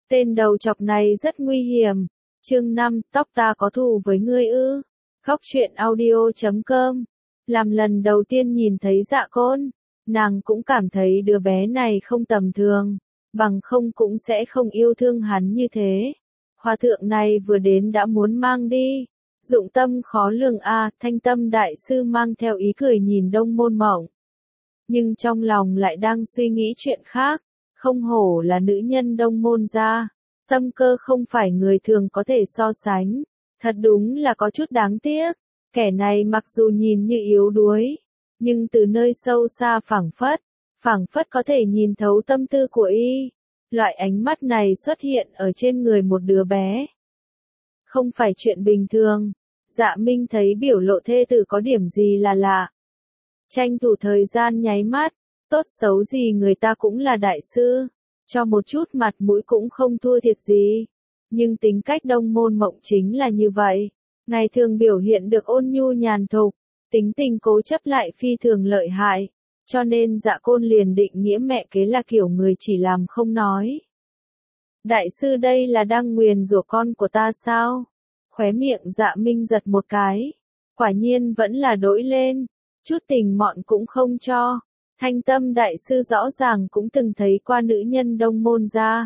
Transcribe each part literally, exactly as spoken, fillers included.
Tên đầu chọc này rất nguy hiểm. Chương năm, tóc ta có thù với ngươi ư? Góc truyện audio chấm com. Làm lần đầu tiên nhìn thấy Dạ Côn, nàng cũng cảm thấy đứa bé này không tầm thường, bằng không cũng sẽ không yêu thương hắn như thế. Hòa thượng này vừa đến đã muốn mang đi. Dụng tâm khó lường a, Thanh Tâm đại sư mang theo ý cười nhìn Đông Môn Mộng. Nhưng trong lòng lại đang suy nghĩ chuyện khác, không hổ là nữ nhân Đông Môn gia, tâm cơ không phải người thường có thể so sánh, thật đúng là có chút đáng tiếc. Kẻ này mặc dù nhìn như yếu đuối, nhưng từ nơi sâu xa phảng phất, phảng phất có thể nhìn thấu tâm tư của y. Loại ánh mắt này xuất hiện ở trên người một đứa bé, không phải chuyện bình thường. Dạ Minh thấy biểu lộ thê tử có điểm gì là lạ. Tranh thủ thời gian nháy mắt, tốt xấu gì người ta cũng là đại sư, cho một chút mặt mũi cũng không thua thiệt gì. Nhưng tính cách Đông Môn Mộng chính là như vậy, ngày thường biểu hiện được ôn nhu nhàn thục, tính tình cố chấp lại phi thường lợi hại, cho nên Dạ Côn liền định nghĩa mẹ kế là kiểu người chỉ làm không nói. Đại sư đây là đang nguyền rủa con của ta sao? Khóe miệng Dạ Minh giật một cái, quả nhiên vẫn là đổi lên, chút tình mọn cũng không cho. Thanh Tâm đại sư rõ ràng cũng từng thấy qua nữ nhân Đông Môn gia.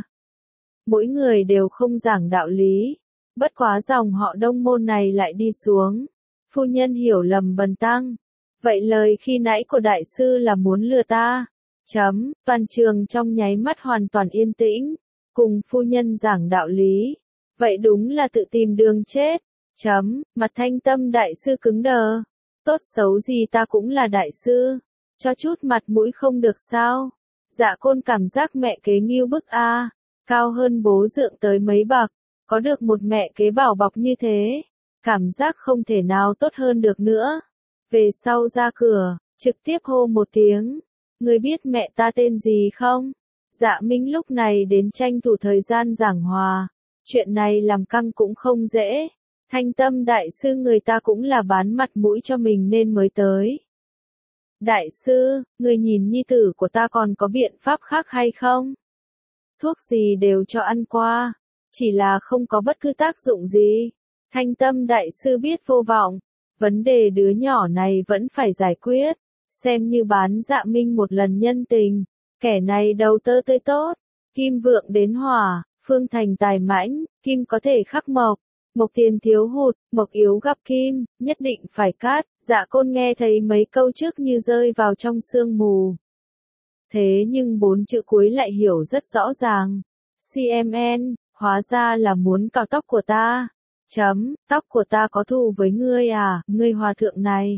Mỗi người đều không giảng đạo lý, bất quá dòng họ Đông Môn này lại đi xuống. Phu nhân hiểu lầm bần tăng. Vậy lời khi nãy của đại sư là muốn lừa ta? Chấm, toàn trường trong nháy mắt hoàn toàn yên tĩnh, cùng phu nhân giảng đạo lý. Vậy đúng là tự tìm đường chết. Chấm, mặt Thanh Tâm đại sư cứng đờ. Tốt xấu gì ta cũng là đại sư, cho chút mặt mũi không được sao? Dạ Côn cảm giác mẹ kế nghiêu bức a, cao hơn bố dượng tới mấy bậc, có được một mẹ kế bảo bọc như thế, cảm giác không thể nào tốt hơn được nữa. Về sau ra cửa, trực tiếp hô một tiếng, ngươi biết mẹ ta tên gì không? Dạ Minh lúc này đến tranh thủ thời gian giảng hòa, chuyện này làm căng cũng không dễ. Thanh Tâm đại sư người ta cũng là bán mặt mũi cho mình nên mới tới. Đại sư, người nhìn nhi tử của ta còn có biện pháp khác hay không? Thuốc gì đều cho ăn qua, chỉ là không có bất cứ tác dụng gì. Thanh Tâm đại sư biết vô vọng, vấn đề đứa nhỏ này vẫn phải giải quyết, xem như bán Dạ Minh một lần nhân tình. Kẻ này đầu tơ tươi tốt, kim vượng đến hỏa, phương thành tài mãnh, kim có thể khắc mộc. Mộc tiền thiếu hụt, mộc yếu gặp kim, nhất định phải cát. Dạ Côn nghe thấy mấy câu trước như rơi vào trong sương mù. Thế nhưng bốn chữ cuối lại hiểu rất rõ ràng. xê em en, hóa ra là muốn cạo tóc của ta. Chấm, tóc của ta có thù với ngươi à, ngươi hòa thượng này.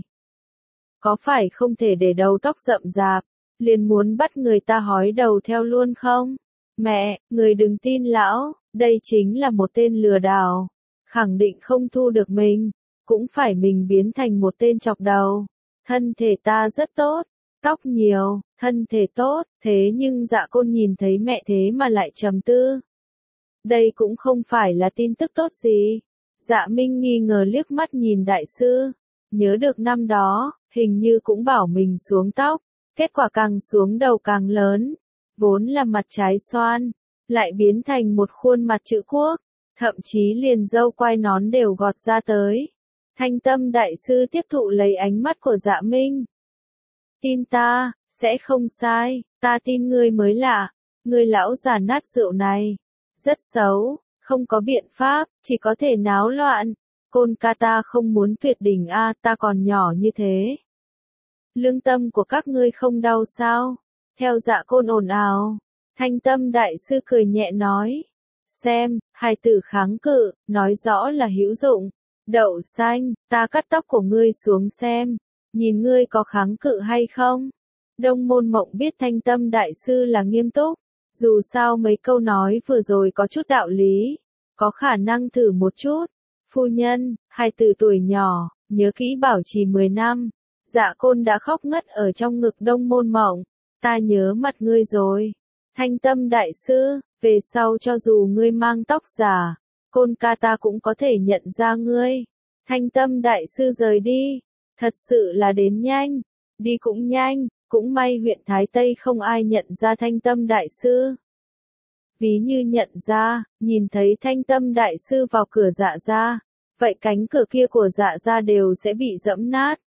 Có phải không thể để đầu tóc rậm rạp, liền muốn bắt người ta hói đầu theo luôn không? Mẹ, người đừng tin lão, đây chính là một tên lừa đảo. Khẳng định không thu được mình, cũng phải mình biến thành một tên chọc đầu. Thân thể ta rất tốt, tóc nhiều, thân thể tốt, thế nhưng Dạ Côn nhìn thấy mẹ thế mà lại trầm tư. Đây cũng không phải là tin tức tốt gì. Dạ Minh nghi ngờ liếc mắt nhìn đại sư, nhớ được năm đó, hình như cũng bảo mình xuống tóc, kết quả càng xuống đầu càng lớn, vốn là mặt trái xoan, lại biến thành một khuôn mặt chữ quốc. Thậm chí liền râu quai nón đều gọt ra tới. Thanh Tâm đại sư tiếp thụ lấy ánh mắt của Dạ Minh. Tin ta, sẽ không sai, ta tin ngươi mới lạ. Ngươi lão già nát rượu này, rất xấu, không có biện pháp, chỉ có thể náo loạn. Côn ca ta không muốn tuyệt đỉnh a, ta còn nhỏ như thế. Lương tâm của các ngươi không đau sao? Theo Dạ Côn ồn ào, Thanh Tâm đại sư cười nhẹ nói. Xem, hài tử kháng cự, nói rõ là hữu dụng. Đậu xanh, ta cắt tóc của ngươi xuống xem, nhìn ngươi có kháng cự hay không? Đông Môn Mộng biết Thanh Tâm đại sư là nghiêm túc, dù sao mấy câu nói vừa rồi có chút đạo lý, có khả năng thử một chút. Phu nhân, hài tử tuổi nhỏ, nhớ kỹ bảo trì mười năm. Dạ Côn đã khóc ngất ở trong ngực Đông Môn Mộng, ta nhớ mặt ngươi rồi. Thanh Tâm đại sư, về sau cho dù ngươi mang tóc giả, Côn ca ta cũng có thể nhận ra ngươi. Thanh Tâm đại sư rời đi, thật sự là đến nhanh, đi cũng nhanh, cũng may huyện Thái Tây không ai nhận ra Thanh Tâm đại sư. Ví như nhận ra, nhìn thấy Thanh Tâm đại sư vào cửa Dạ gia, vậy cánh cửa kia của Dạ gia đều sẽ bị dẫm nát.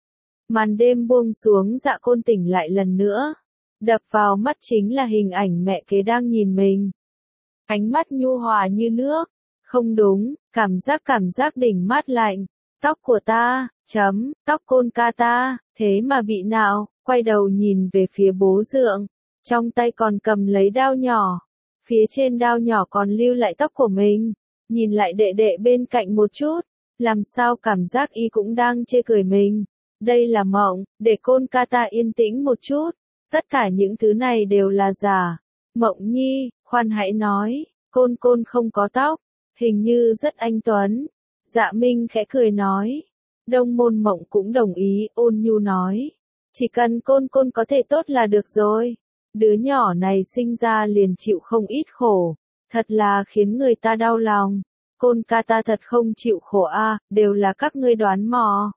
Màn đêm buông xuống, Dạ Côn tỉnh lại lần nữa. Đập vào mắt chính là hình ảnh mẹ kế đang nhìn mình. Ánh mắt nhu hòa như nước. Không đúng, cảm giác cảm giác đỉnh mát lạnh. Tóc của ta, chấm, tóc Côn ca ta, thế mà bị nào, quay đầu nhìn về phía bố dượng. Trong tay còn cầm lấy đao nhỏ. Phía trên đao nhỏ còn lưu lại tóc của mình. Nhìn lại đệ đệ bên cạnh một chút. Làm sao cảm giác y cũng đang chê cười mình. Đây là mộng, để Côn ca ta yên tĩnh một chút. Tất cả những thứ này đều là giả. Mộng nhi, khoan hãy nói, Côn Côn không có tóc, hình như rất anh tuấn. Dạ Minh khẽ cười nói. Đông Môn Mộng cũng đồng ý, ôn nhu nói. Chỉ cần Côn Côn có thể tốt là được rồi. Đứa nhỏ này sinh ra liền chịu không ít khổ. Thật là khiến người ta đau lòng. Côn ca ta thật không chịu khổ a, đều là các ngươi đoán mò.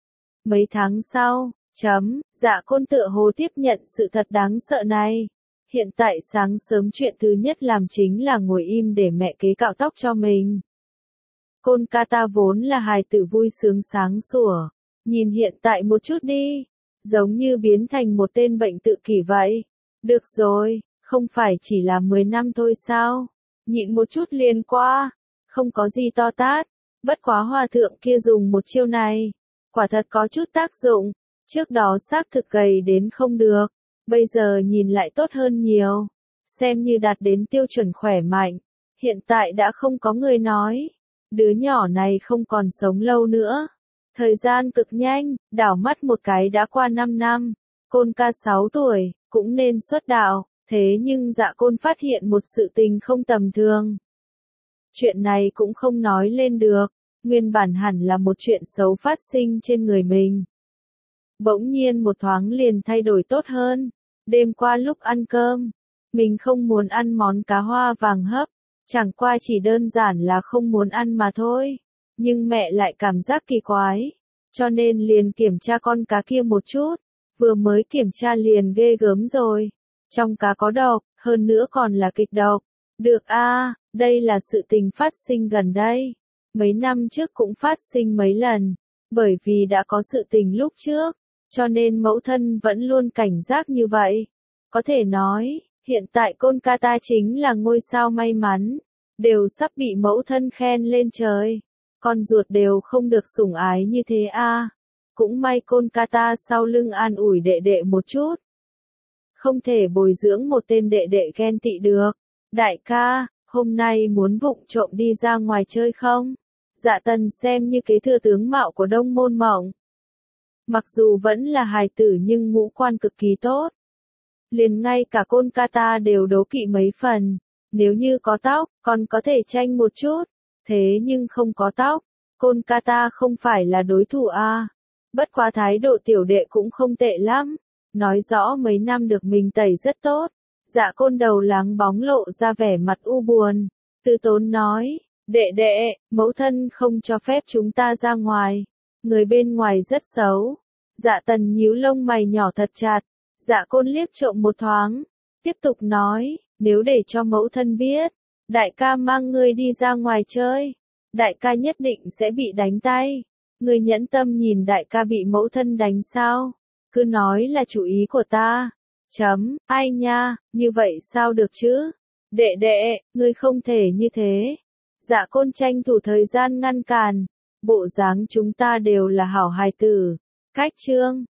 Mấy tháng sau, chấm, Dạ Côn tựa hồ tiếp nhận sự thật đáng sợ này. Hiện tại sáng sớm chuyện thứ nhất làm chính là ngồi im để mẹ kế cạo tóc cho mình. Côn ca ta vốn là hài tử vui sướng sáng sủa. Nhìn hiện tại một chút đi. Giống như biến thành một tên bệnh tự kỷ vậy. Được rồi, không phải chỉ là mười năm thôi sao? Nhịn một chút liền qua. Không có gì to tát. Bất quá hòa thượng kia dùng một chiêu này. Quả thật có chút tác dụng. Trước đó xác thực gầy đến không được. Bây giờ nhìn lại tốt hơn nhiều. Xem như đạt đến tiêu chuẩn khỏe mạnh. Hiện tại đã không có người nói. Đứa nhỏ này không còn sống lâu nữa. Thời gian cực nhanh, đảo mắt một cái đã qua năm năm. Côn ca sáu tuổi, cũng nên xuất đạo. Thế nhưng Dạ Côn phát hiện một sự tình không tầm thường. Chuyện này cũng không nói lên được. Nguyên bản hẳn là một chuyện xấu phát sinh trên người mình. Bỗng nhiên một thoáng liền thay đổi tốt hơn. Đêm qua lúc ăn cơm, mình không muốn ăn món cá hoa vàng hấp. Chẳng qua chỉ đơn giản là không muốn ăn mà thôi. Nhưng mẹ lại cảm giác kỳ quái. Cho nên liền kiểm tra con cá kia một chút. Vừa mới kiểm tra liền ghê gớm rồi. Trong cá có độc, hơn nữa còn là kịch độc. Được a, đây là sự tình phát sinh gần đây. Mấy năm trước cũng phát sinh mấy lần. Bởi vì đã có sự tình lúc trước. Cho nên mẫu thân vẫn luôn cảnh giác như vậy. Có thể nói, hiện tại Côn ca ta chính là ngôi sao may mắn. Đều sắp bị mẫu thân khen lên trời. Con ruột đều không được sủng ái như thế a. Cũng may Côn ca ta sau lưng an ủi đệ đệ một chút. Không thể bồi dưỡng một tên đệ đệ ghen tị được. Đại ca, hôm nay muốn vụng trộm đi ra ngoài chơi không? Dạ Tần xem như kế thừa tướng mạo của Đông Môn Mộng. Mặc dù vẫn là hài tử nhưng ngũ quan cực kỳ tốt. Liền ngay cả Côn ca ta đều đố kỵ mấy phần. Nếu như có tóc, còn có thể tranh một chút. Thế nhưng không có tóc, Côn ca ta không phải là đối thủ a. Bất quá thái độ tiểu đệ cũng không tệ lắm. Nói rõ mấy năm được mình tẩy rất tốt. Dạ Côn đầu láng bóng lộ ra vẻ mặt u buồn. Tư Tốn nói, đệ đệ, mẫu thân không cho phép chúng ta ra ngoài. Người bên ngoài rất xấu. Dạ Tần nhíu lông mày nhỏ thật chặt. Dạ Côn liếc trộm một thoáng. Tiếp tục nói, nếu để cho mẫu thân biết, đại ca mang ngươi đi ra ngoài chơi, đại ca nhất định sẽ bị đánh tay. Ngươi nhẫn tâm nhìn đại ca bị mẫu thân đánh sao? Cứ nói là chủ ý của ta. Chấm, ai nha, như vậy sao được chứ? Đệ đệ, ngươi không thể như thế. Dạ Côn tranh thủ thời gian ngăn cản. Bộ dáng chúng ta đều là hảo hài tử. Cách chương.